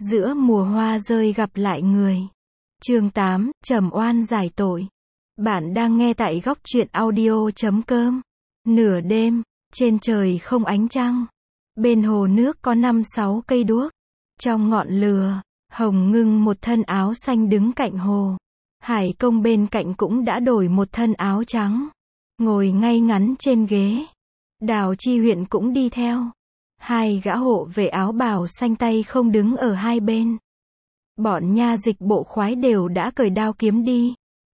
Giữa mùa hoa rơi gặp lại người. Chương 8, Trầm oan giải tội. Bạn đang nghe tại góc truyện audio.com. Nửa đêm, trên trời không ánh trăng. Bên hồ nước có 5-6 cây đuốc. Trong ngọn lửa, Hồng Ngưng một thân áo xanh đứng cạnh hồ. Hải Công bên cạnh cũng đã đổi một thân áo trắng. Ngồi ngay ngắn trên ghế. Đào Chi Huyện cũng đi theo. Hai gã hộ vệ áo bào xanh tay không đứng ở hai bên. Bọn nha dịch bộ khoái đều đã cởi đao kiếm đi.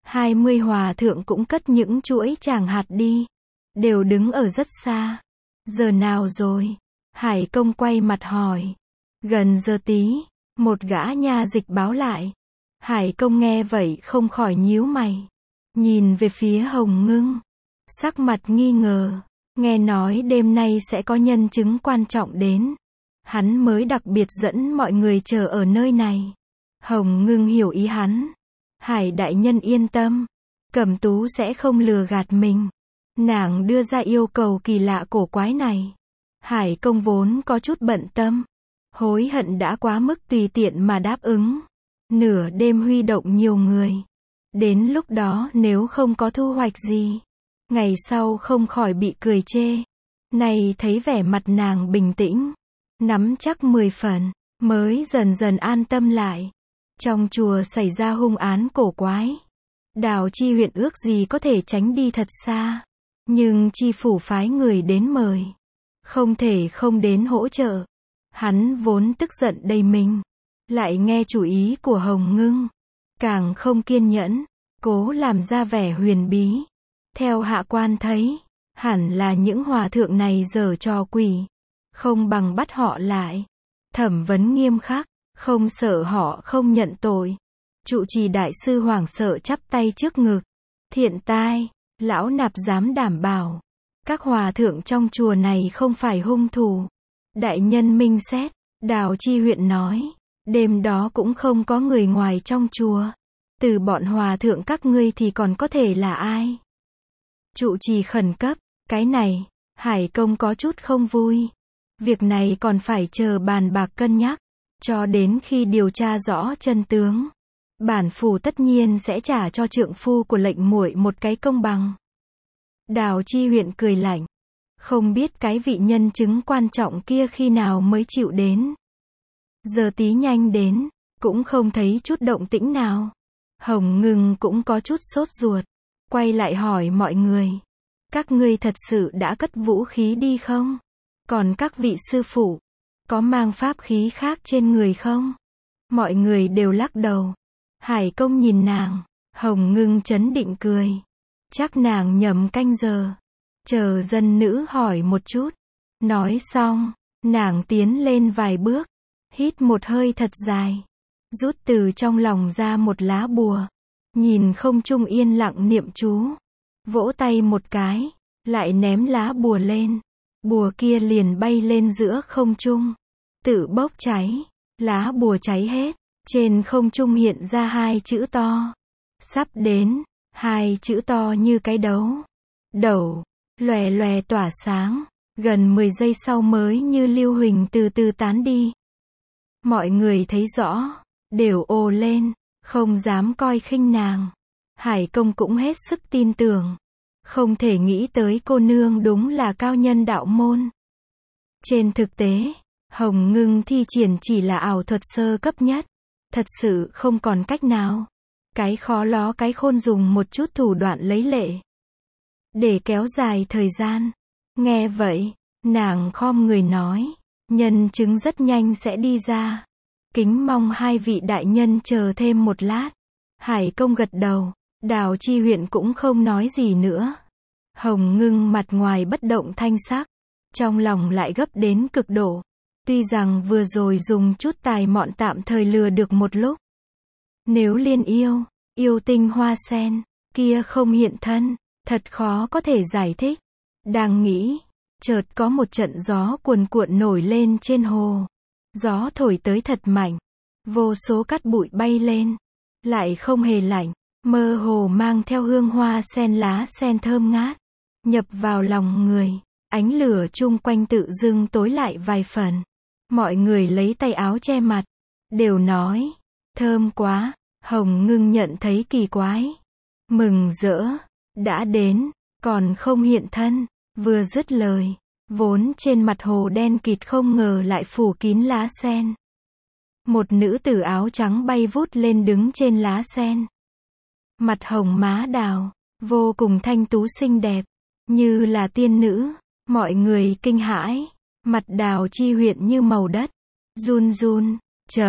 20 hòa thượng cũng cất những chuỗi tràng hạt đi. Đều đứng ở rất xa. Giờ nào rồi? Hải Công quay mặt hỏi. Gần giờ tí, một gã nha dịch báo lại. Hải Công nghe vậy không khỏi nhíu mày. Nhìn về phía Hồng Ngưng. Sắc mặt nghi ngờ. Nghe nói đêm nay sẽ có nhân chứng quan trọng đến. Hắn mới đặc biệt dẫn mọi người chờ ở nơi này. Hồng Ngưng hiểu ý hắn. Hải đại nhân yên tâm. Cẩm Tú sẽ không lừa gạt mình. Nàng đưa ra yêu cầu kỳ lạ cổ quái này. Hải Công vốn có chút bận tâm. Hối hận đã quá mức tùy tiện mà đáp ứng. Nửa đêm huy động nhiều người. Đến lúc đó nếu không có thu hoạch gì. Ngày sau không khỏi bị cười chê. Này thấy vẻ mặt nàng bình tĩnh. Nắm chắc 10 phần. Mới dần dần an tâm lại. Trong chùa xảy ra hung án cổ quái. Đào Chi Huyện ước gì có thể tránh đi thật xa. Nhưng chi phủ phái người đến mời. Không thể không đến hỗ trợ. Hắn vốn tức giận đầy mình. Lại nghe chủ ý của Hồng Ngưng. Càng không kiên nhẫn. Cố làm ra vẻ huyền bí. Theo hạ quan thấy. Hẳn là những hòa thượng này giở trò quỷ. Không bằng bắt họ lại. Thẩm vấn nghiêm khắc. Không sợ họ không nhận tội. Trụ trì đại sư hoảng sợ chắp tay trước ngực. Thiện tai. Lão nạp dám đảm bảo. Các hòa thượng trong chùa này không phải hung thủ. Đại nhân minh xét. Đào Chi Huyện nói. Đêm đó cũng không có người ngoài trong chùa. Từ bọn hòa thượng các ngươi thì còn có thể là ai? Trụ trì khẩn cấp. Cái này, Hải Công có chút không vui. Việc này còn phải chờ bàn bạc cân nhắc. Cho đến khi điều tra rõ chân tướng. Bản phủ tất nhiên sẽ trả cho trượng phu của lệnh muội một cái công bằng. Đào Chi Huyện cười lạnh. Không biết cái vị nhân chứng quan trọng kia khi nào mới chịu đến. Giờ tí nhanh đến. Cũng không thấy chút động tĩnh nào. Hồng Ngưng cũng có chút sốt ruột. Quay lại hỏi mọi người. Các ngươi thật sự đã cất vũ khí đi không? Còn các vị sư phụ. Có mang pháp khí khác trên người không? Mọi người đều lắc đầu. Hải Công nhìn nàng. Hồng Ngưng trấn định cười. Chắc nàng nhầm canh giờ. Chờ dân nữ hỏi một chút. Nói xong. Nàng tiến lên vài bước. Hít một hơi thật dài. Rút từ trong lòng ra một lá bùa. Nhìn không trung yên lặng niệm chú. Vỗ tay một cái. Lại ném lá bùa lên. Bùa kia liền bay lên giữa không trung. Tự bốc cháy. Lá bùa cháy hết. Trên không trung hiện ra hai chữ to. Sắp đến. Hai chữ to như cái đấu. Đẩu. Lòe lòe tỏa sáng. Gần 10 giây sau mới như lưu huỳnh từ từ tán đi. Mọi người thấy rõ. Đều ồ lên. Không dám coi khinh nàng. Hải Công cũng hết sức tin tưởng. Không thể nghĩ tới cô nương đúng là cao nhân đạo môn. Trên thực tế, Hồng Ngưng thi triển chỉ là ảo thuật sơ cấp nhất. Thật sự không còn cách nào. Cái khó ló cái khôn dùng một chút thủ đoạn lấy lệ. Để kéo dài thời gian. Nghe vậy, nàng khom người nói. Nhân chứng rất nhanh sẽ đi ra. Kính mong hai vị đại nhân chờ thêm một lát. Hải Công gật đầu. Đào Chi Huyện cũng không nói gì nữa. Hồng Ngưng mặt ngoài bất động thanh sắc. Trong lòng lại gấp đến cực độ. Tuy rằng vừa rồi dùng chút tài mọn tạm thời lừa được một lúc. Nếu liên yêu tinh hoa sen, kia không hiện thân, thật khó có thể giải thích. Đang nghĩ, chợt có một trận gió cuồn cuộn nổi lên trên hồ. Gió thổi tới thật mạnh. Vô số cát bụi bay lên. Lại không hề lạnh. Mơ hồ mang theo hương hoa sen lá sen thơm ngát. Nhập vào lòng người. Ánh lửa chung quanh tự dưng tối lại vài phần. Mọi người lấy tay áo che mặt. đều nói, thơm quá. Hồng Ngưng nhận thấy kỳ quái, mừng rỡ, đã đến, còn không hiện thân. Vừa dứt lời, vốn trên mặt hồ đen kịt không ngờ lại phủ kín lá sen. Một nữ tử áo trắng bay vút lên đứng trên lá sen. Mặt hồng má đào, vô cùng thanh tú xinh đẹp, như là tiên nữ. Mọi người kinh hãi, mặt đào chi huyện như màu đất. Run run,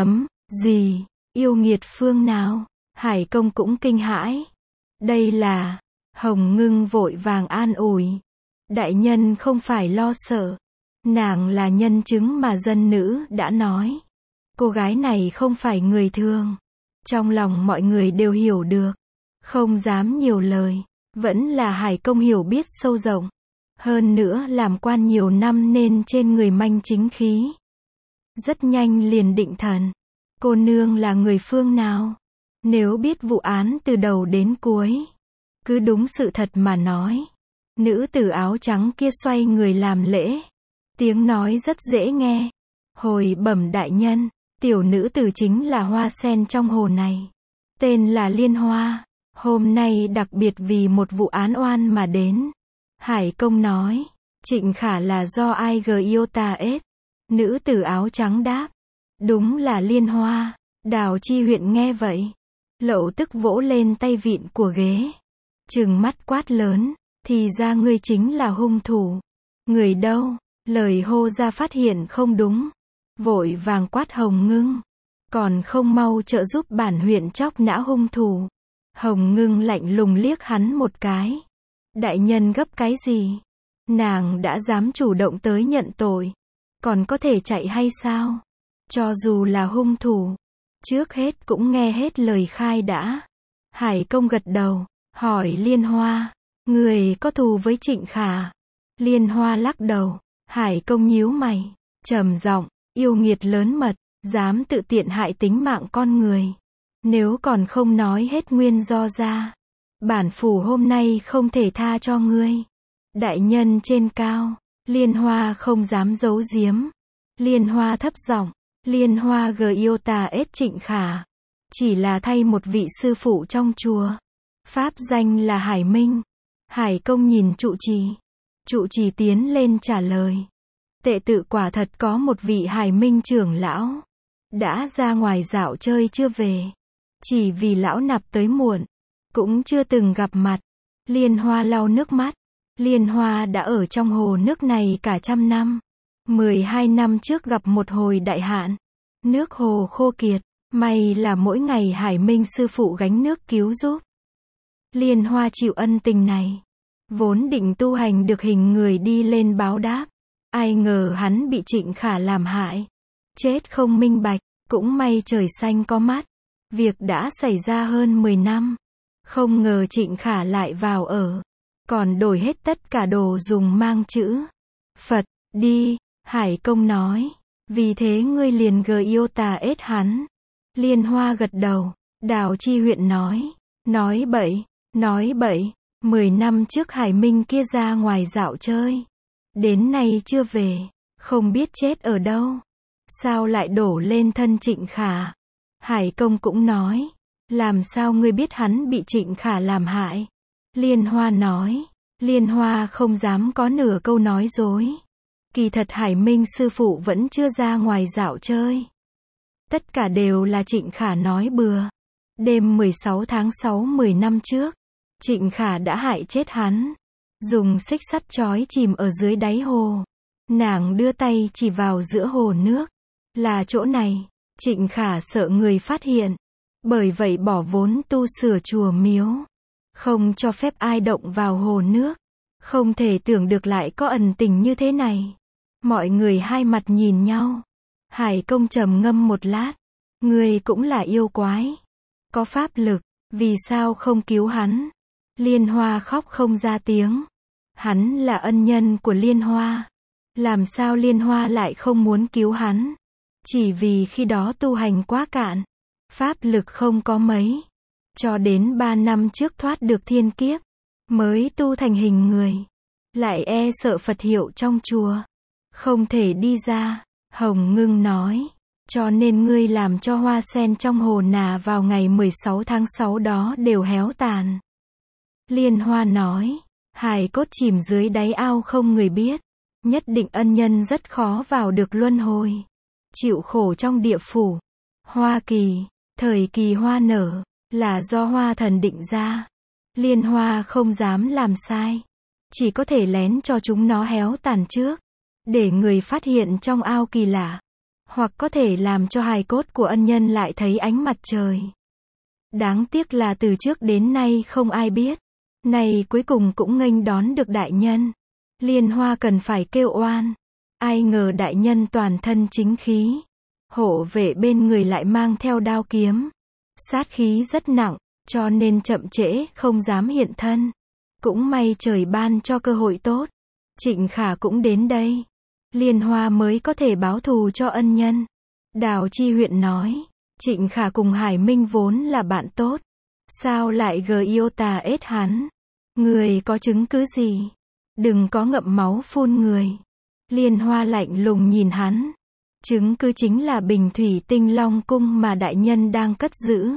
gì, yêu nghiệt phương nào? Hải Công cũng kinh hãi. Đây là, Hồng Ngưng vội vàng an ủi. Đại nhân không phải lo sợ. Nàng là nhân chứng mà dân nữ đã nói. Cô gái này không phải người thường. Trong lòng mọi người đều hiểu được. Không dám nhiều lời. Vẫn là Hải Công hiểu biết sâu rộng. Hơn nữa làm quan nhiều năm nên trên người manh chính khí. Rất nhanh liền định thần. Cô nương là người phương nào? Nếu biết vụ án từ đầu đến cuối, cứ đúng sự thật mà nói. Nữ tử áo trắng kia xoay người làm lễ. Tiếng nói rất dễ nghe. Hồi bẩm đại nhân, tiểu nữ tử chính là hoa sen trong hồ này. Tên là Liên Hoa. Hôm nay đặc biệt vì một vụ án oan mà đến. Hải Công nói, Trịnh Khả là do ai yêu ta ết? Nữ tử áo trắng đáp, đúng là Liên Hoa. Đào Chi huyện nghe vậy, lậu tức vỗ lên tay vịn của ghế. Trừng mắt quát lớn, thì ra ngươi chính là hung thủ. Người đâu? Lời hô ra phát hiện không đúng. Vội vàng quát Hồng Ngưng. Còn không mau trợ giúp bản huyện chóc nã hung thủ. Hồng Ngưng lạnh lùng liếc hắn một cái. Đại nhân gấp cái gì? Nàng đã dám chủ động tới nhận tội. Còn có thể chạy hay sao? Cho dù là hung thủ, trước hết cũng nghe hết lời khai đã. Hải Công gật đầu, hỏi Liên Hoa, người có thù với Trịnh Khả? Liên Hoa lắc đầu. Hải Công nhíu mày, trầm giọng, yêu nghiệt lớn mật, dám tự tiện hại tính mạng con người. Nếu còn không nói hết nguyên do ra, bản phủ hôm nay không thể tha cho ngươi. Đại nhân trên cao, Liên Hoa không dám giấu giếm. Liên Hoa thấp giọng, Liên Hoa yêu ta ết Trịnh Khả. Chỉ là thay một vị sư phụ trong chùa. Pháp danh là Hải Minh. Hải Công nhìn trụ trì. Trụ trì tiến lên trả lời. Tệ tự quả thật có một vị Hải Minh trưởng lão. Đã ra ngoài dạo chơi chưa về. Chỉ vì lão nạp tới muộn. Cũng chưa từng gặp mặt. Liên Hoa lau nước mắt. Liên Hoa đã ở trong hồ nước này cả 100 năm. 12 năm trước gặp một hồi đại hạn. Nước hồ khô kiệt. May là mỗi ngày Hải Minh sư phụ gánh nước cứu giúp. Liên Hoa chịu ân tình này. Vốn định tu hành được hình người đi lên báo đáp. Ai ngờ hắn bị Trịnh Khả làm hại. Chết không minh bạch. Cũng may trời xanh có mắt. Việc đã xảy ra hơn 10 năm. Không ngờ Trịnh Khả lại vào ở. Còn đổi hết tất cả đồ dùng mang chữ Phật đi. Hải Công nói. Vì thế ngươi liền yêu ta ết hắn. Liên Hoa gật đầu. Đào Chi huyện nói. Nói bậy. Nói bậy. 10 năm trước Hải Minh kia ra ngoài dạo chơi. Đến nay chưa về. Không biết chết ở đâu. Sao lại đổ lên thân Trịnh Khả? Hải Công cũng nói. Làm sao ngươi biết hắn bị Trịnh Khả làm hại? Liên Hoa nói. Liên Hoa không dám có nửa câu nói dối. Kỳ thật Hải Minh sư phụ vẫn chưa ra ngoài dạo chơi. Tất cả đều là Trịnh Khả nói bừa. Đêm 16 tháng 6 10 năm trước, Trịnh Khả đã hại chết hắn. Dùng xích sắt trói chìm ở dưới đáy hồ. Nàng đưa tay chỉ vào giữa hồ nước. Là chỗ này. Trịnh Khả sợ người phát hiện. Bởi vậy bỏ vốn tu sửa chùa miếu. Không cho phép ai động vào hồ nước. Không thể tưởng được lại có ẩn tình như thế này. Mọi người hai mặt nhìn nhau. Hải Công trầm ngâm một lát. Người cũng là yêu quái. Có pháp lực. Vì sao không cứu hắn? Liên Hoa khóc không ra tiếng. Hắn là ân nhân của Liên Hoa. Làm sao Liên Hoa lại không muốn cứu hắn? Chỉ vì khi đó tu hành quá cạn. Pháp lực không có mấy. Cho đến 3 năm trước thoát được thiên kiếp. Mới tu thành hình người. Lại sợ Phật hiệu trong chùa. Không thể đi ra. Hồng Ngưng nói. cho nên ngươi làm cho hoa sen trong hồ nà vào ngày 16 tháng 6 đó đều héo tàn. Liên Hoa nói, hài cốt chìm dưới đáy ao không người biết, nhất định ân nhân rất khó vào được luân hồi, chịu khổ trong địa phủ. Hoa kỳ, thời kỳ hoa nở, là do hoa thần định ra. Liên Hoa không dám làm sai, chỉ có thể lén cho chúng nó héo tàn trước, để người phát hiện trong ao kỳ lạ, hoặc có thể làm cho hài cốt của ân nhân lại thấy ánh mặt trời. Đáng tiếc là từ trước đến nay không ai biết, này cuối cùng cũng nghênh đón được đại nhân. Liên Hoa cần phải kêu oan, ai ngờ đại nhân toàn thân chính khí, hộ vệ bên người lại mang theo đao kiếm, sát khí rất nặng, cho nên chậm trễ không dám hiện thân. Cũng may trời ban cho cơ hội tốt, Trịnh Khả cũng đến đây, Liên Hoa mới có thể báo thù cho ân nhân. Đào Chi Huyện nói, Trịnh Khả cùng Hải Minh vốn là bạn tốt, sao lại yêu tà ết hắn? Người có chứng cứ gì? Đừng có ngậm máu phun người. Liên Hoa lạnh lùng nhìn hắn. Chứng cứ chính là bình thủy tinh long cung mà đại nhân đang cất giữ.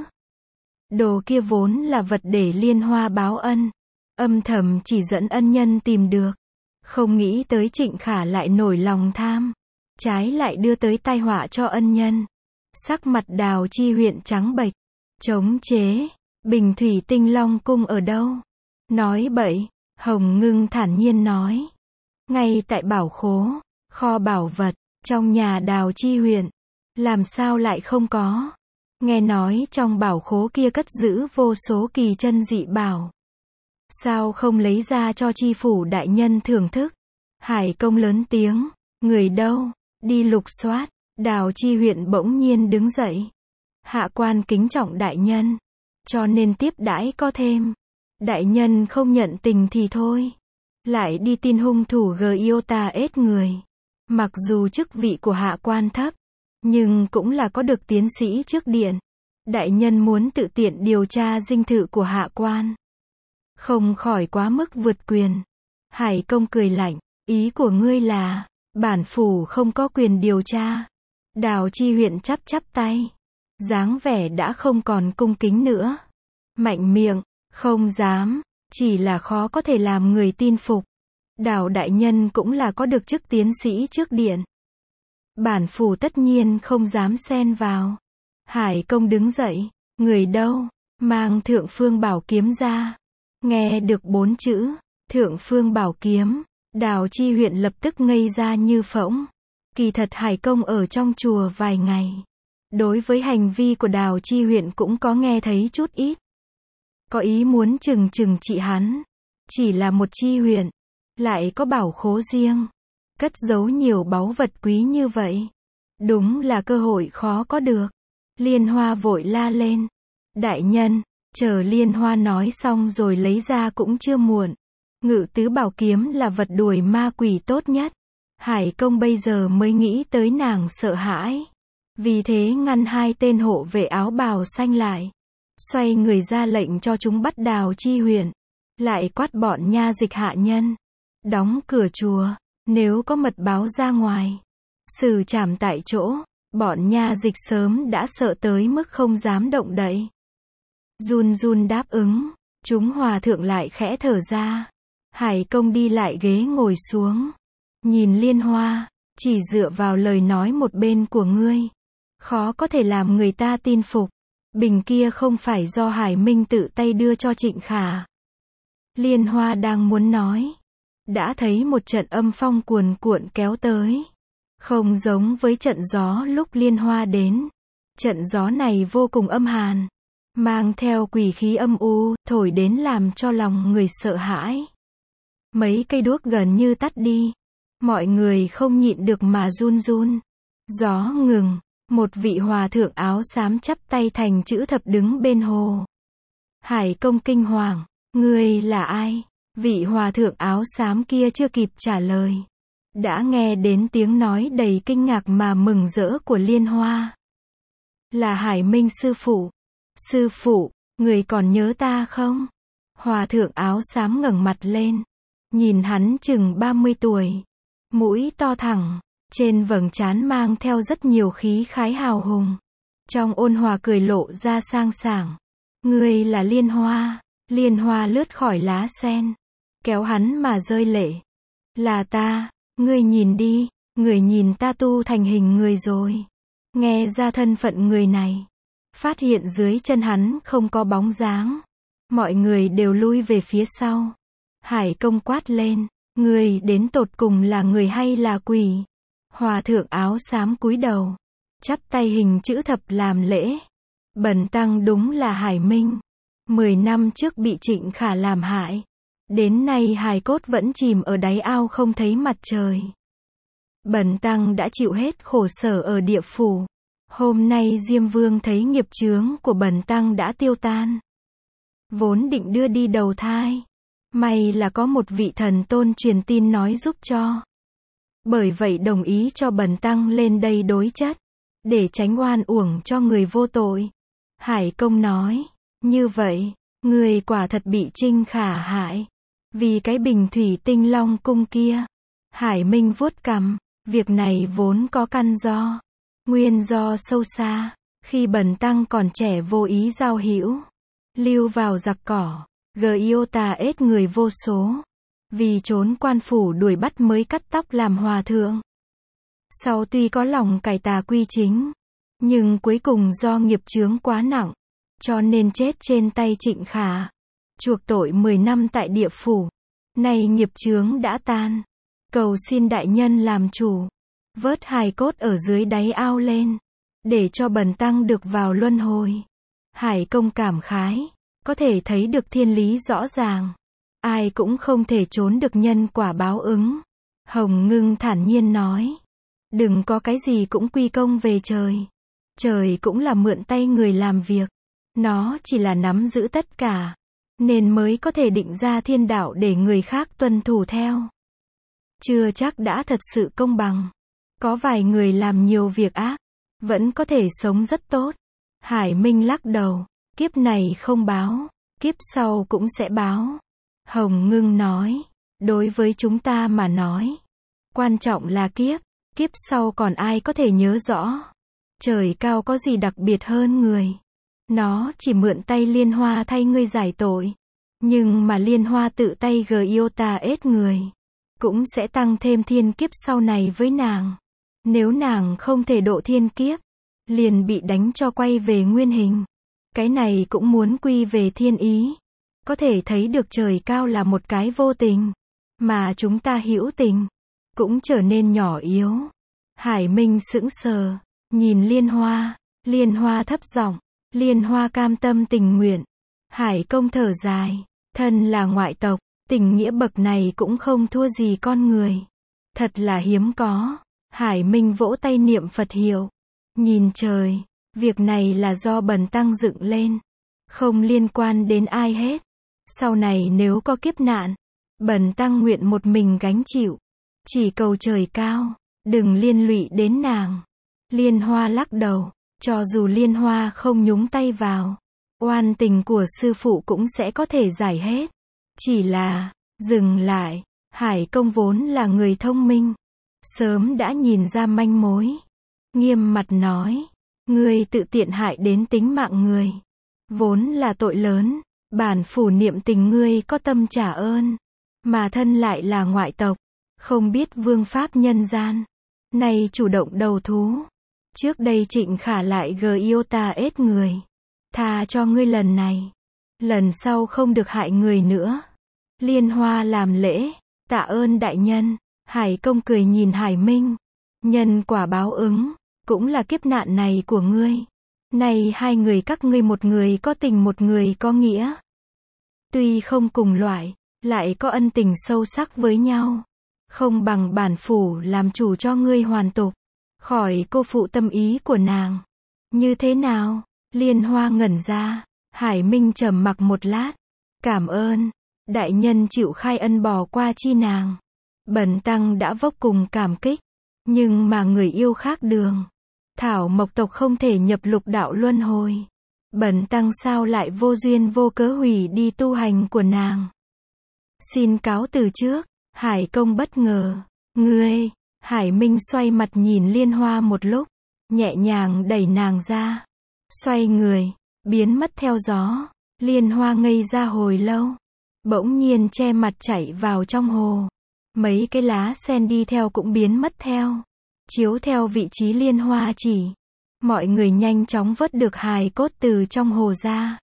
Đồ kia vốn là vật để Liên Hoa báo ân, âm thầm chỉ dẫn ân nhân tìm được. Không nghĩ tới Trịnh Khả lại nổi lòng tham, trái lại đưa tới tai họa cho ân nhân. Sắc mặt Đào Chi Huyện trắng bệch, chống chế, bình thủy tinh long cung ở đâu? Nói bậy. Hồng Ngưng thản nhiên nói, ngay tại bảo khố, kho bảo vật, trong nhà Đào Chi Huyện, làm sao lại không có? Nghe nói trong bảo khố kia cất giữ vô số kỳ chân dị bảo. Sao không lấy ra cho chi phủ đại nhân thưởng thức? Hải Công lớn tiếng, người đâu? Đi lục soát. Đào Chi Huyện bỗng nhiên đứng dậy. Hạ quan kính trọng đại nhân, cho nên tiếp đãi có thêm. Đại nhân không nhận tình thì thôi, lại đi tin hung thủ Giota ết người. Mặc dù chức vị của hạ quan thấp, nhưng cũng là có được tiến sĩ trước điện. Đại nhân muốn tự tiện điều tra dinh thự của hạ quan, không khỏi quá mức vượt quyền. Hải Công cười lạnh, ý của ngươi là, bản phủ không có quyền điều tra. Đào Chi Huyện chắp chắp tay, dáng vẻ đã không còn cung kính nữa. Mạnh miệng, không dám, chỉ là khó có thể làm người tin phục. Đào đại nhân cũng là có được chức tiến sĩ trước điện. Bản phủ tất nhiên không dám xen vào. Hải Công đứng dậy, người đâu, mang Thượng Phương Bảo Kiếm ra. Nghe được 4 chữ, Thượng Phương Bảo Kiếm, Đào Chi Huyện lập tức ngây ra như phỗng. Kỳ thật Hải Công ở trong chùa vài ngày, đối với hành vi của Đào Chi Huyện cũng có nghe thấy chút ít. Có ý muốn trừng trị hắn. Chỉ là một chi huyện, lại có bảo khố riêng, cất giấu nhiều báu vật quý như vậy. Đúng là cơ hội khó có được. Liên Hoa vội la lên, đại nhân, chờ Liên Hoa nói xong rồi lấy ra cũng chưa muộn. Ngự tứ bảo kiếm là vật đuổi ma quỷ tốt nhất. Hải Công bây giờ mới nghĩ tới nàng sợ hãi, vì thế ngăn hai tên hộ vệ áo bào xanh lại, xoay người ra lệnh cho chúng bắt Đào Chi Huyện, lại quát bọn nha dịch hạ nhân, đóng cửa chùa, nếu có mật báo ra ngoài, xử trảm tại chỗ. Bọn nha dịch sớm đã sợ tới mức không dám động đậy, run run đáp ứng. Chúng hòa thượng lại khẽ thở ra. Hải Công đi lại ghế ngồi xuống, nhìn Liên Hoa, chỉ dựa vào lời nói một bên của ngươi, khó có thể làm người ta tin phục. Bình kia không phải do Hải Minh tự tay đưa cho Trịnh Khả. Liên Hoa đang muốn nói, đã thấy một trận âm phong cuồn cuộn kéo tới. Không giống với trận gió lúc Liên Hoa đến. Trận gió này vô cùng âm hàn, mang theo quỷ khí âm u, thổi đến làm cho lòng người sợ hãi. Mấy cây đuốc gần như tắt đi. Mọi người không nhịn được mà run run. Gió ngừng, một vị hòa thượng áo xám chắp tay thành chữ thập đứng bên hồ. Hải Công kinh hoàng, ngươi là ai? Vị hòa thượng áo xám kia chưa kịp trả lời, đã nghe đến tiếng nói đầy kinh ngạc mà mừng rỡ của Liên Hoa. Là Hải Minh sư phụ. Sư phụ, người còn nhớ ta không? Hòa thượng áo xám ngẩng mặt lên, nhìn hắn chừng 30 tuổi, mũi to thẳng, Trên vầng trán mang theo rất nhiều khí khái hào hùng. Trong ôn hòa cười lộ ra sang sảng. Ngươi là Liên Hoa. Liên Hoa lướt khỏi lá sen, kéo hắn mà rơi lệ. Là ta, ngươi nhìn đi, người nhìn ta tu thành hình người rồi. Nghe ra thân phận người này. Phát hiện dưới chân hắn không có bóng dáng. Mọi người đều lui về phía sau. Hải Công quát lên, ngươi đến tột cùng là người hay là quỷ? Hòa thượng áo xám cúi đầu, chắp tay hình chữ thập làm lễ. Bần tăng đúng là Hải Minh. 10 năm trước bị Trịnh Khả làm hại. Đến nay hài cốt vẫn chìm ở đáy ao không thấy mặt trời. Bần tăng đã chịu hết khổ sở ở địa phủ. Hôm nay Diêm Vương thấy nghiệp chướng của bần tăng đã tiêu tan. Vốn định đưa đi đầu thai. May là có một vị thần tôn truyền tin nói giúp cho. Bởi vậy đồng ý cho bần tăng lên đây đối chất. Để tránh oan uổng cho người vô tội. Hải Công nói, như vậy, người quả thật bị Trinh Khả hại. Vì cái bình thủy tinh long cung kia. Hải Minh vuốt cằm, việc này vốn có căn do. Nguyên do sâu xa. Khi bần tăng còn trẻ vô ý giao hữu. Lưu vào giặc cỏ. Giota ết người vô số. Vì trốn quan phủ đuổi bắt mới cắt tóc làm hòa thượng. Sau tuy có lòng cải tà quy chính. Nhưng cuối cùng do nghiệp chướng quá nặng. Cho nên chết trên tay Trịnh Khả. Chuộc tội 10 năm tại địa phủ. Nay nghiệp chướng đã tan. Cầu xin đại nhân làm chủ. Vớt hài cốt ở dưới đáy ao lên. Để cho bần tăng được vào luân hồi. Hải Công cảm khái. Có thể thấy được thiên lý rõ ràng. Ai cũng không thể trốn được nhân quả báo ứng. Hồng Ngưng thản nhiên nói. Đừng có cái gì cũng quy công về trời. Trời cũng là mượn tay người làm việc. Nó chỉ là nắm giữ tất cả. Nên mới có thể định ra thiên đạo để người khác tuân thủ theo. Chưa chắc đã thật sự công bằng. Có vài người làm nhiều việc ác. Vẫn có thể sống rất tốt. Hải Minh lắc đầu. Kiếp này không báo. Kiếp sau cũng sẽ báo. Hồng Ngưng nói. Đối với chúng ta mà nói. Quan trọng là kiếp. Kiếp sau còn ai có thể nhớ rõ. Trời cao có gì đặc biệt hơn người. Nó chỉ mượn tay Liên Hoa thay ngươi giải tội. Nhưng mà Liên Hoa tự tay Giota ết người. Cũng sẽ tăng thêm thiên kiếp sau này với nàng. Nếu nàng không thể độ thiên kiếp. Liền bị đánh cho quay về nguyên hình. Cái này cũng muốn quy về thiên ý. Có thể thấy được trời cao là một cái vô tình. Mà chúng ta hữu tình. Cũng trở nên nhỏ yếu. Hải Minh sững sờ. Nhìn Liên Hoa. Liên Hoa thấp giọng. Liên Hoa cam tâm tình nguyện. Hải Công thở dài. Thân là ngoại tộc. Tình nghĩa bậc này cũng không thua gì con người. Thật là hiếm có. Hải Minh vỗ tay niệm Phật hiệu. Nhìn trời. Việc này là do bần tăng dựng lên. Không liên quan đến ai hết. Sau này nếu có kiếp nạn. Bần tăng nguyện một mình gánh chịu. Chỉ cầu trời cao. Đừng liên lụy đến nàng. Liên Hoa lắc đầu. Cho dù Liên Hoa không nhúng tay vào. Oan tình của sư phụ cũng sẽ có thể giải hết. Chỉ là, dừng lại. Hải Công vốn là người thông minh. Sớm đã nhìn ra manh mối. Nghiêm mặt nói. Ngươi tự tiện hại đến tính mạng người. Vốn là tội lớn. Bản phủ niệm tình ngươi có tâm trả ơn. Mà thân lại là ngoại tộc. Không biết vương pháp nhân gian. Nay chủ động đầu thú. Trước đây Trịnh Khả lại Giota ết người. Tha cho ngươi lần này. Lần sau không được hại người nữa. Liên Hoa làm lễ. Tạ ơn đại nhân. Hải Công cười nhìn Hải Minh. Nhân quả báo ứng. Cũng là kiếp nạn này của ngươi. Này hai người các ngươi một người có tình một người có nghĩa. Tuy không cùng loại. Lại có ân tình sâu sắc với nhau. Không bằng bản phủ làm chủ cho ngươi hoàn tục. Khỏi cô phụ tâm ý của nàng. Như thế nào? Liên Hoa ngẩn ra. Hải Minh trầm mặc một lát. Cảm ơn. Đại nhân chịu khai ân bỏ qua chi nàng. Bần tăng đã vô cùng cảm kích. Nhưng mà người yêu khác đường. Thảo Mộc tộc không thể nhập lục đạo luân hồi. Bần tăng sao lại vô duyên vô cớ hủy đi tu hành của nàng. Xin cáo từ trước. Hải Công bất ngờ. Ngươi, Hải Minh xoay mặt nhìn Liên Hoa một lúc, nhẹ nhàng đẩy nàng ra, xoay người, biến mất theo gió. Liên Hoa ngây ra hồi lâu, bỗng nhiên che mặt chạy vào trong hồ. Mấy cái lá sen đi theo cũng biến mất theo, chiếu theo vị trí Liên Hoa chỉ. Mọi người nhanh chóng vớt được hài cốt từ trong hồ ra,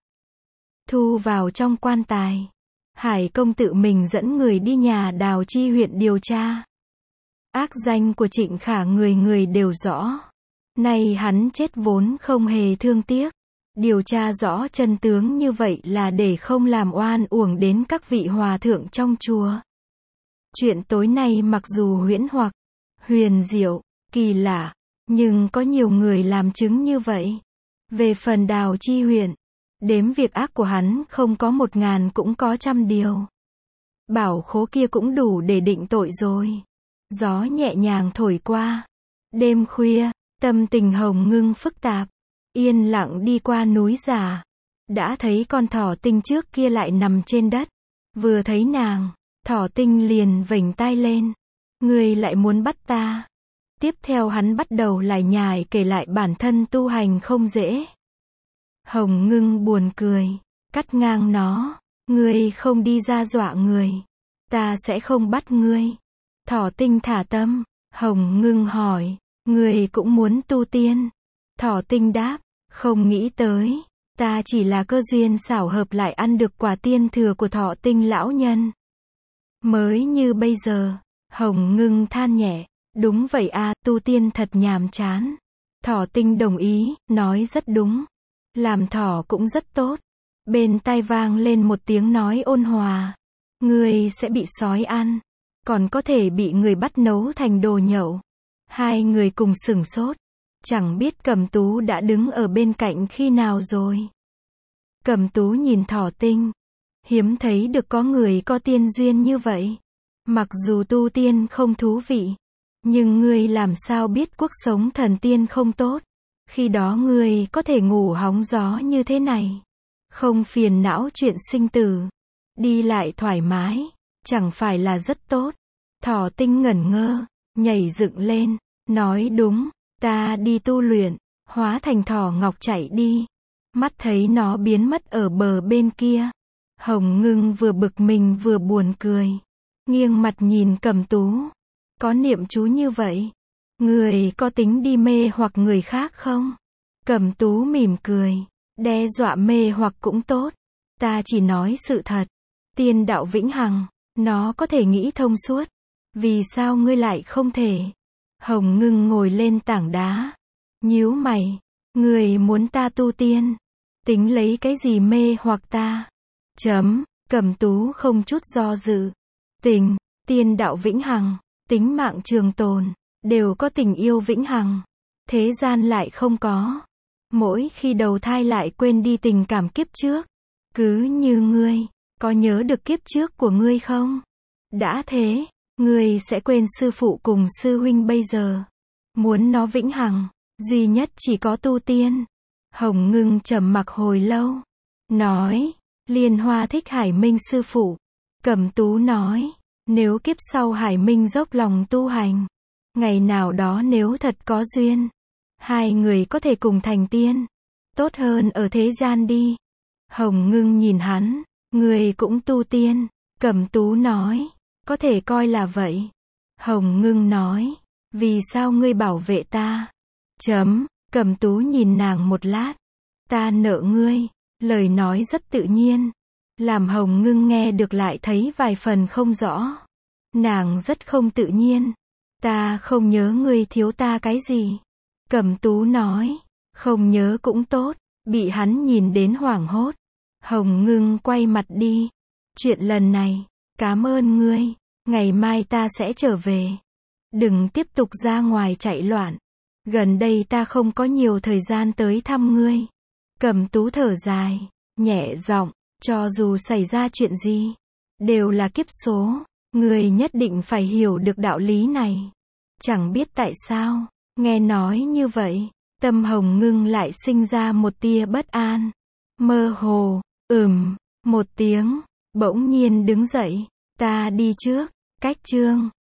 thu vào trong quan tài. Hải công tự mình dẫn người đi nhà Đào Chi huyện điều tra. Ác danh của Trịnh Khả người người đều rõ. Nay hắn chết vốn không hề thương tiếc. Điều tra rõ chân tướng như vậy là để không làm oan uổng đến các vị hòa thượng trong chùa. Chuyện tối nay mặc dù huyễn hoặc, huyền diệu, kỳ lạ, nhưng có nhiều người làm chứng như vậy. Về phần Đào Chi huyện, đếm việc ác của hắn không có 1000 cũng có 100 điều. Bảo khố kia cũng đủ để định tội rồi. Gió nhẹ nhàng thổi qua. Đêm khuya, tâm tình Hồng Ngưng phức tạp. Yên lặng đi qua núi Giả. Đã thấy con thỏ tinh trước kia lại nằm trên đất. Vừa thấy nàng, thỏ tinh liền vểnh tai lên. Ngươi lại muốn bắt ta. Tiếp theo hắn bắt đầu lải nhải kể lại bản thân tu hành không dễ. Hồng Ngưng buồn cười, cắt ngang nó. Ngươi không đi ra dọa người, ta sẽ không bắt ngươi. Thỏ tinh thả tâm. Hồng Ngưng hỏi, ngươi cũng muốn tu tiên? Thỏ tinh đáp, không nghĩ tới, ta chỉ là cơ duyên xảo hợp lại ăn được quả tiên thừa của Thọ tinh lão nhân. Mới như bây giờ. Hồng Ngưng than nhẹ, đúng vậy a, tu tiên thật nhàm chán. Thỏ tinh đồng ý, nói rất đúng. Làm thỏ cũng rất tốt. Bên tai vang lên một tiếng nói ôn hòa. Ngươi sẽ bị sói ăn, còn có thể bị người bắt nấu thành đồ nhậu. Hai người cùng sửng sốt. Chẳng biết Cẩm Tú đã đứng ở bên cạnh khi nào rồi. Cẩm Tú nhìn thỏ tinh. Hiếm thấy được có người có tiên duyên như vậy. Mặc dù tu tiên không thú vị, nhưng ngươi làm sao biết cuộc sống thần tiên không tốt. Khi đó ngươi có thể ngủ hóng gió như thế này, không phiền não chuyện sinh tử, đi lại thoải mái, chẳng phải là rất tốt. Thỏ tinh ngẩn ngơ, nhảy dựng lên, nói đúng, ta đi tu luyện, hóa thành thỏ ngọc chạy đi. Mắt thấy nó biến mất ở bờ bên kia. Hồng Ngưng vừa bực mình vừa buồn cười, nghiêng mặt nhìn Cẩm Tú. Có niệm chú như vậy, người có tính đi mê hoặc người khác không? Cẩm Tú mỉm cười, đe dọa mê hoặc cũng tốt. Ta chỉ nói sự thật. Tiên đạo vĩnh hằng, nó có thể nghĩ thông suốt. Vì sao ngươi lại không thể? Hồng Ngưng ngồi lên tảng đá, nhíu mày. Ngươi muốn ta tu tiên, tính lấy cái gì mê hoặc ta? Cẩm Tú không chút do dự. Tiên đạo vĩnh hằng, tính mạng trường tồn, đều có tình yêu vĩnh hằng. Thế gian lại không có. Mỗi khi đầu thai lại quên đi tình cảm kiếp trước. Cứ như ngươi, có nhớ được kiếp trước của ngươi không? Đã thế, ngươi sẽ quên sư phụ cùng sư huynh bây giờ. Muốn nó vĩnh hằng, duy nhất chỉ có tu tiên. Hồng Ngưng trầm mặc hồi lâu, nói, Liên Hoa thích Hải Minh sư phụ. Cẩm Tú nói, nếu kiếp sau Hải Minh dốc lòng tu hành, ngày nào đó nếu thật có duyên, hai người có thể cùng thành tiên. Tốt hơn ở thế gian đi. Hồng Ngưng nhìn hắn, người cũng tu tiên. Cẩm Tú nói, có thể coi là vậy. Hồng Ngưng nói, vì sao ngươi bảo vệ ta? Cẩm Tú nhìn nàng một lát. Ta nợ ngươi. Lời nói rất tự nhiên, làm Hồng Ngưng nghe được lại thấy vài phần không rõ. Nàng rất không tự nhiên. Ta không nhớ ngươi thiếu ta cái gì. Cẩm Tú nói, không nhớ cũng tốt. Bị hắn nhìn đến hoảng hốt, Hồng Ngưng quay mặt đi. Chuyện lần này, cảm ơn ngươi. Ngày mai ta sẽ trở về. Đừng tiếp tục ra ngoài chạy loạn. Gần đây ta không có nhiều thời gian tới thăm ngươi. Cẩm Tú thở dài, nhẹ giọng, cho dù xảy ra chuyện gì, đều là kiếp số. Ngươi nhất định phải hiểu được đạo lý này. Chẳng biết tại sao, nghe nói như vậy, tâm Hồng Ngưng lại sinh ra một tia bất an. Mơ hồ, một tiếng, bỗng nhiên đứng dậy. Ta đi trước. Cách chương